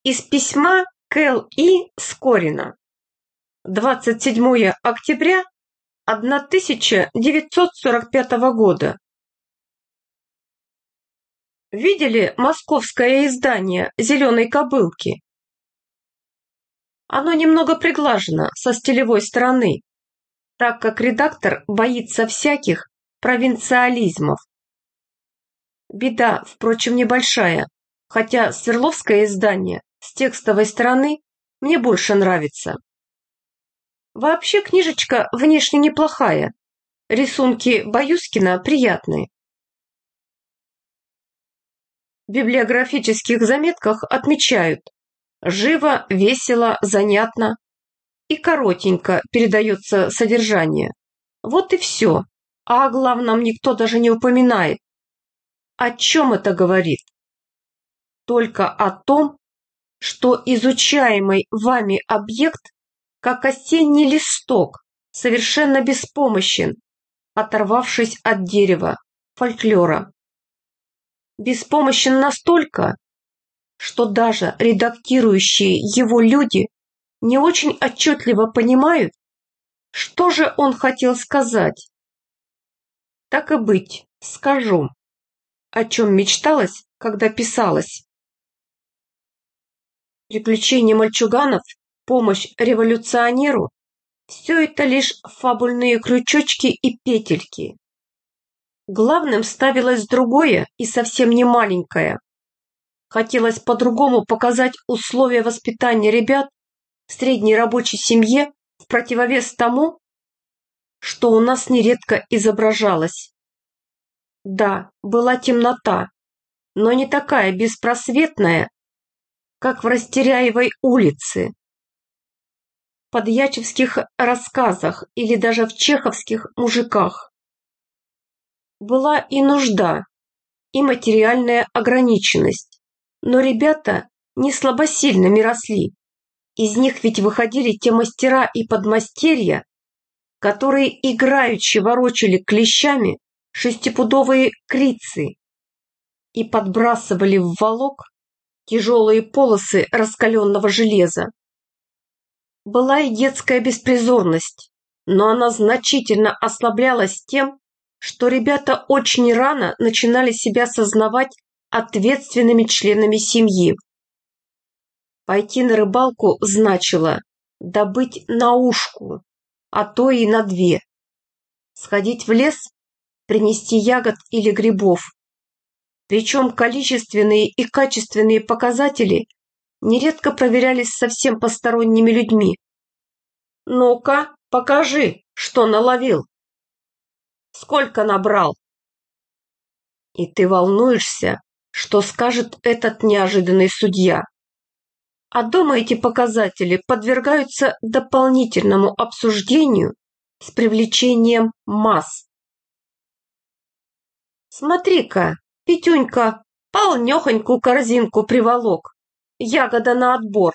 Из письма К.Л.И. Скорина. 27 октября 1945 года. Видели московское издание «Зеленой кобылки»? Оно немного приглажено со стилевой стороны, так как редактор боится всяких провинциализмов. Беда, впрочем, небольшая, хотя Свердловское издание с текстовой стороны мне больше нравится. Вообще книжечка внешне неплохая, рисунки Баюскина приятные. В библиографических заметках отмечают: живо, весело, занятно и коротенько передается содержание. Вот и все, а о главном никто даже не упоминает. О чем это говорит? Только о том, что изучаемый вами объект, как осенний листок, совершенно беспомощен, оторвавшись от дерева, фольклора. Беспомощен настолько, что даже редактирующие его люди не очень отчетливо понимают, что же он хотел сказать. Так и быть, скажу, о чем мечталось, когда писалось. Приключения мальчуганов, помощь революционеру – все это лишь фабульные крючочки и петельки. Главным ставилось другое и совсем не маленькое. Хотелось по-другому показать условия воспитания ребят в средней рабочей семье в противовес тому, что у нас нередко изображалось. Да, была темнота, но не такая беспросветная, как в Растеряевой улице, в подьячевских рассказах или даже в чеховских мужиках. Была и нужда, и материальная ограниченность, но ребята не слабосильными росли. Из них ведь выходили те мастера и подмастерья, которые играючи ворочали клещами шестипудовые крицы и подбрасывали в волок тяжелые полосы раскаленного железа. Была и детская беспризорность, но она значительно ослаблялась тем, что ребята очень рано начинали себя сознавать ответственными членами семьи. Пойти на рыбалку значило добыть на ушку, а то и на две. Сходить в лес, принести ягод или грибов. Причем количественные и качественные показатели нередко проверялись совсем посторонними людьми. «Ну-ка, покажи, что наловил. Сколько набрал?» И ты волнуешься, что скажет этот неожиданный судья. А дома эти показатели подвергаются дополнительному обсуждению с привлечением масс. Смотри-ка, Петюнька полнёхонькую корзинку приволок, ягода на отбор.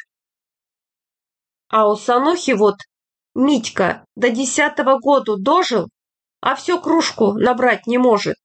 А у Санухи вот Митька до 10-го года дожил, а всю кружку набрать не может.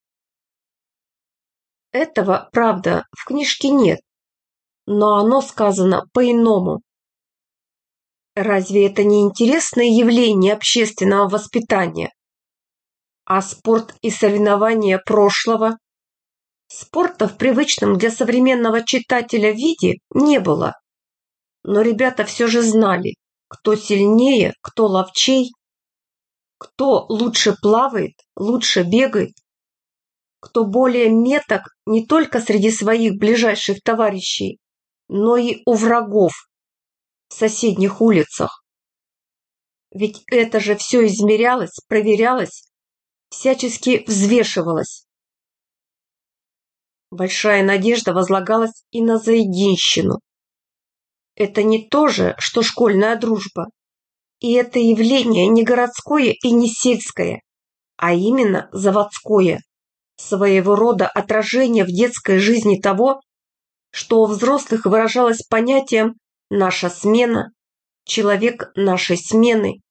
Этого, правда, в книжке нет, но оно сказано по-иному. Разве это не интересное явление общественного воспитания? А спорт и соревнования прошлого? Спорта в привычном для современного читателя виде не было. Но ребята все же знали, кто сильнее, кто ловчей, кто лучше плавает, лучше бегает, кто более меток не только среди своих ближайших товарищей, но и у врагов в соседних улицах. Ведь это же все измерялось, проверялось, всячески взвешивалось. Большая надежда возлагалась и на заединщину. Это не то же, что школьная дружба. И это явление не городское и не сельское, а именно заводское, своего рода отражение в детской жизни того, что у взрослых выражалось понятием «наша смена», «человек нашей смены».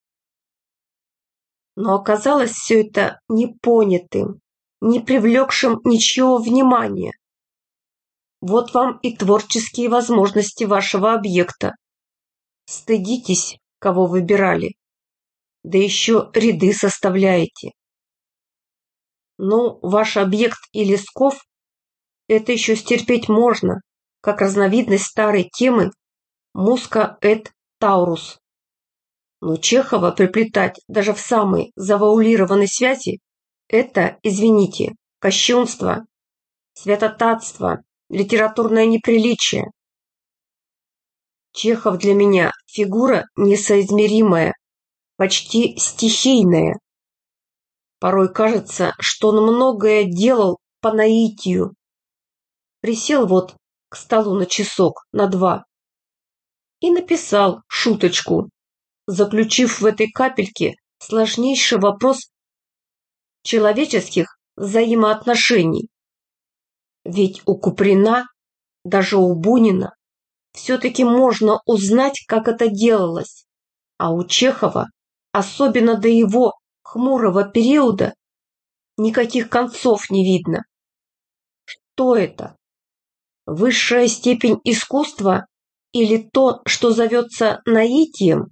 Но оказалось все это непонятым, не привлекшим ничьего внимания. Вот вам и творческие возможности вашего объекта. Стыдитесь, кого выбирали. Да еще ряды составляете. Ну, ваш объект и Лесков – это еще стерпеть можно, как разновидность старой темы Мусca et Taurus. Но Чехова приплетать даже в самой завуалированной связи – это, извините, кощунство, святотатство, литературное неприличие. Чехов для меня фигура несоизмеримая, почти стихийная. Порой кажется, что он многое делал по наитию. Присел вот к столу на часок, на два, и написал шуточку, заключив в этой капельке сложнейший вопрос человеческих взаимоотношений. Ведь у Куприна, даже у Бунина, все-таки можно узнать, как это делалось, а у Чехова, особенно до его хмурого периода, никаких концов не видно. Что это? Высшая степень искусства или то, что зовется наитием?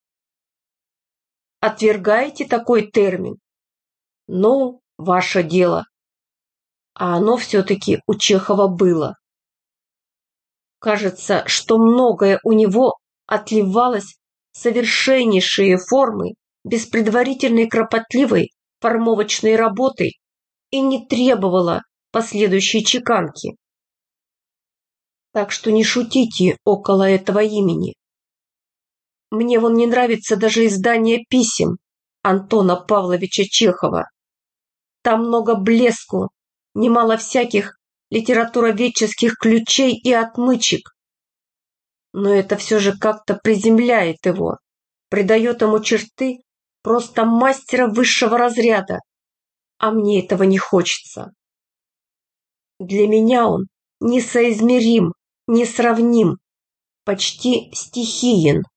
Отвергаете такой термин? Ну, ваше дело. А оно все-таки у Чехова было. Кажется, что многое у него отливалось в совершеннейшие формы без предварительной кропотливой формовочной работы и не требовало последующей чеканки. Так что не шутите около этого имени. Мне вон не нравится даже издание писем Антона Павловича Чехова. Там много блеску, немало всяких литературоведческих ключей и отмычек. Но это все же как-то приземляет его, придает ему черты просто мастера высшего разряда, а мне этого не хочется. Для меня он несоизмерим, несравним, почти стихиен.